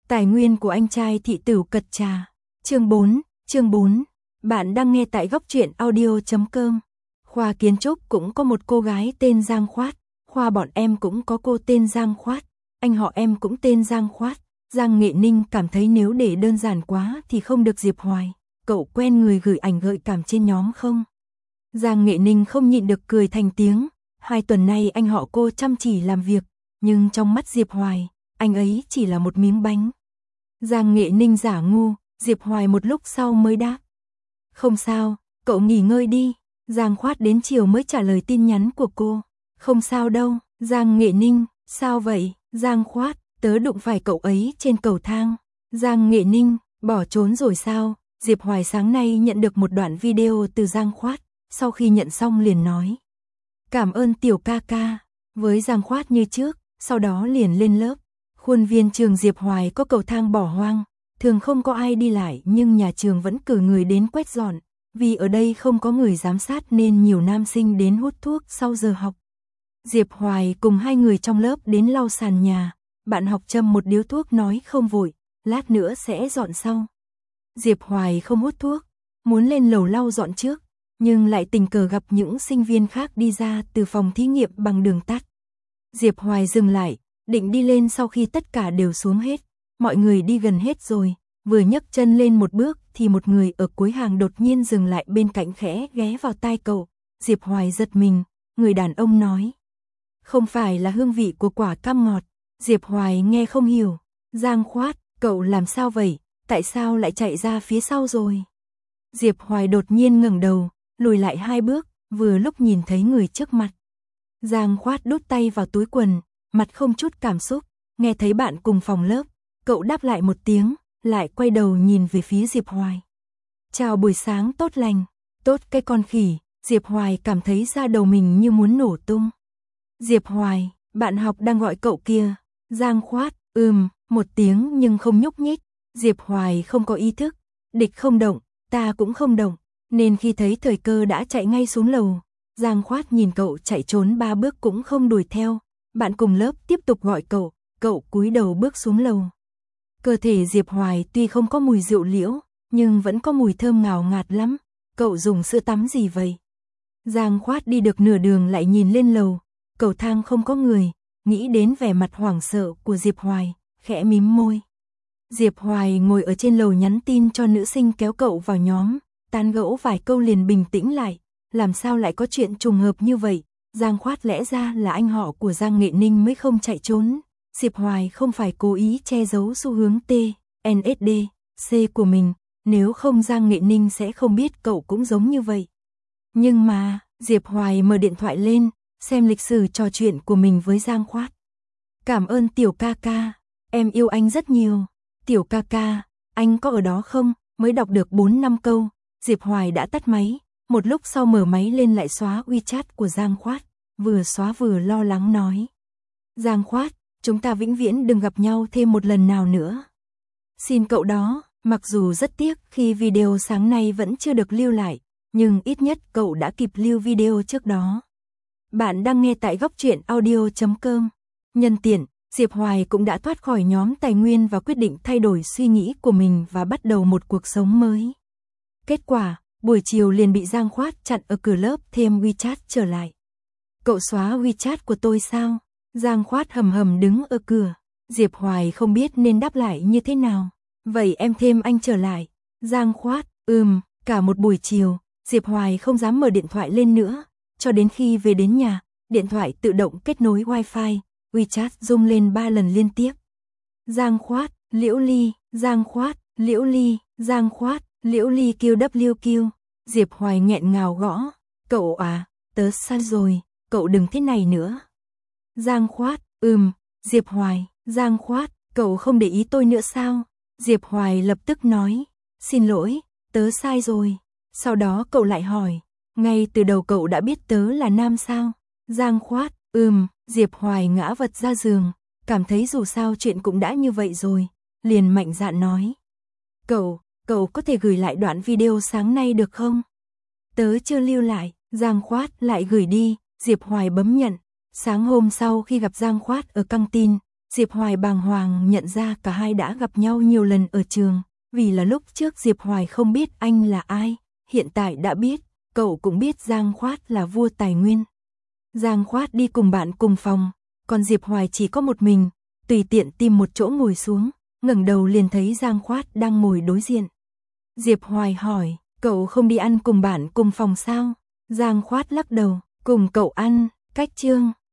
Tài nguyên của anh trai thị tửu cật trà. Chương 4. Bạn đang nghe tại góc truyện audio.com. Khoa kiến trúc cũng có một cô gái tên Giang Khoát. Khoa bọn em cũng có cô tên Giang Khoát. Anh họ em cũng tên Giang Khoát. Giang Nghệ Ninh cảm thấy nếu để đơn giản quá thì không được Diệp Hoài. Cậu quen người gửi ảnh gợi cảm trên nhóm không? Giang Nghệ Ninh không nhịn được cười thành tiếng. 2 tuần nay anh họ cô chăm chỉ làm việc, nhưng trong mắt Diệp Hoài, anh ấy chỉ là một miếng bánh. Giang Nghệ Ninh giả ngu, Diệp Hoài một lúc sau mới đáp. Không sao, cậu nghỉ ngơi đi. Giang Khoát đến chiều mới trả lời tin nhắn của cô. Không sao đâu. Giang Nghệ Ninh, sao vậy? Giang Khoát, tớ đụng phải cậu ấy trên cầu thang. Giang Nghệ Ninh, bỏ trốn rồi sao? Diệp Hoài sáng nay nhận được một đoạn video từ Giang Khoát, sau khi nhận xong liền nói. Cảm ơn tiểu ca ca. Với Giang Khoát như trước, sau đó liền lên lớp. Khuôn viên trường Diệp Hoài có cầu thang bỏ hoang, thường không có ai đi lại nhưng nhà trường vẫn cử người đến quét dọn, vì ở đây không có người giám sát nên nhiều nam sinh đến hút thuốc sau giờ học. Diệp Hoài cùng 2 người trong lớp đến lau sàn nhà, bạn học châm một điếu thuốc nói không vội, lát nữa sẽ dọn sau. Diệp Hoài không hút thuốc, muốn lên lầu lau dọn trước, nhưng lại tình cờ gặp những sinh viên khác đi ra từ phòng thí nghiệm bằng đường tắt. Diệp Hoài dừng lại, định đi lên sau khi tất cả đều xuống hết, mọi người đi gần hết rồi, vừa nhấc chân lên một bước thì một người ở cuối hàng đột nhiên dừng lại bên cạnh khẽ ghé vào tai cậu. Diệp Hoài giật mình, người đàn ông nói. Không phải là hương vị của quả cam ngọt. Diệp Hoài nghe không hiểu. Giang Khoát, cậu làm sao vậy? Tại sao lại chạy ra phía sau rồi? Diệp Hoài đột nhiên ngẩng đầu, lùi lại 2 bước, vừa lúc nhìn thấy người trước mặt. Giang Khoát đút tay vào túi quần, mặt không chút cảm xúc, nghe thấy bạn cùng phòng lớp, cậu đáp lại một tiếng, lại quay đầu nhìn về phía Diệp Hoài. Chào buổi sáng tốt lành, tốt cái con khỉ. Diệp Hoài cảm thấy da đầu mình như muốn nổ tung. Diệp Hoài, bạn học đang gọi cậu kia. Giang Khoát, một tiếng nhưng không nhúc nhích. Diệp Hoài không có ý thức, địch không động, ta cũng không động, nên khi thấy thời cơ đã chạy ngay xuống lầu. Giang Khoát nhìn cậu chạy trốn 3 bước cũng không đuổi theo. Bạn cùng lớp tiếp tục gọi cậu cúi đầu bước xuống lầu. Cơ thể Diệp Hoài tuy không có mùi rượu liễu, nhưng vẫn có mùi thơm ngào ngạt lắm. Cậu dùng sữa tắm gì vậy? Giang Khoát đi được nửa đường lại nhìn lên lầu, cầu thang không có người, nghĩ đến vẻ mặt hoảng sợ của Diệp Hoài, khẽ mím môi. Diệp Hoài ngồi ở trên lầu nhắn tin cho nữ sinh kéo cậu vào nhóm, tán gẫu vài câu liền bình tĩnh lại, làm sao lại có chuyện trùng hợp như vậy? Giang Khoát lẽ ra là anh họ của Giang Nghệ Ninh mới không chạy trốn. Diệp Hoài không phải cố ý che giấu xu hướng TNSD, C của mình, nếu không Giang Nghệ Ninh sẽ không biết cậu cũng giống như vậy. Nhưng mà, Diệp Hoài mở điện thoại lên, xem lịch sử trò chuyện của mình với Giang Khoát. Cảm ơn tiểu ca ca, em yêu anh rất nhiều. Tiểu ca ca, anh có ở đó không? Mới đọc được 4-5 câu, Diệp Hoài đã tắt máy, một lúc sau mở máy lên lại xóa WeChat của Giang Khoát, vừa xóa vừa lo lắng nói. Giang Khoát, chúng ta vĩnh viễn đừng gặp nhau thêm một lần nào nữa. Xin cậu đó, mặc dù rất tiếc khi video sáng nay vẫn chưa được lưu lại, nhưng ít nhất cậu đã kịp lưu video trước đó. Bạn đang nghe tại góc truyện audio.com. Nhân tiện, Diệp Hoài cũng đã thoát khỏi nhóm tài nguyên và quyết định thay đổi suy nghĩ của mình và bắt đầu một cuộc sống mới. Kết quả, buổi chiều liền bị Giang Khoát chặn ở cửa lớp thêm WeChat trở lại. Cậu xóa WeChat của tôi sao? Giang Khoát hầm hầm đứng ở cửa. Diệp Hoài không biết nên đáp lại như thế nào. Vậy em thêm anh trở lại. Giang Khoát, cả một buổi chiều, Diệp Hoài không dám mở điện thoại lên nữa. Cho đến khi về đến nhà, điện thoại tự động kết nối Wi-Fi, WeChat rung lên 3 lần liên tiếp. Giang Khoát, Liễu Ly, Giang Khoát, Liễu Ly, Giang Khoát, Liễu Ly QWQ. Diệp Hoài nghẹn ngào gõ. Cậu à, tớ sai rồi, cậu đừng thế này nữa. Giang Khoát, Diệp Hoài, Giang Khoát, cậu không để ý tôi nữa sao? Diệp Hoài lập tức nói, xin lỗi, tớ sai rồi. Sau đó cậu lại hỏi, ngay từ đầu cậu đã biết tớ là nam sao? Giang Khoát, Diệp Hoài ngã vật ra giường, cảm thấy dù sao chuyện cũng đã như vậy rồi, liền mạnh dạn nói. Cậu có thể gửi lại đoạn video sáng nay được không? Tớ chưa lưu lại. Giang Khoát lại gửi đi, Diệp Hoài bấm nhận. Sáng hôm sau khi gặp Giang Khoát ở căng tin, Diệp Hoài bàng hoàng nhận ra cả hai đã gặp nhau nhiều lần ở trường, vì là lúc trước Diệp Hoài không biết anh là ai, hiện tại đã biết, cậu cũng biết Giang Khoát là vua tài nguyên. Giang Khoát đi cùng bạn cùng phòng, còn Diệp Hoài chỉ có một mình, tùy tiện tìm một chỗ ngồi xuống, ngẩng đầu liền thấy Giang Khoát đang ngồi đối diện. Diệp Hoài hỏi, cậu không đi ăn cùng bạn cùng phòng sao? Giang Khoát lắc đầu, cùng cậu ăn, cách chương.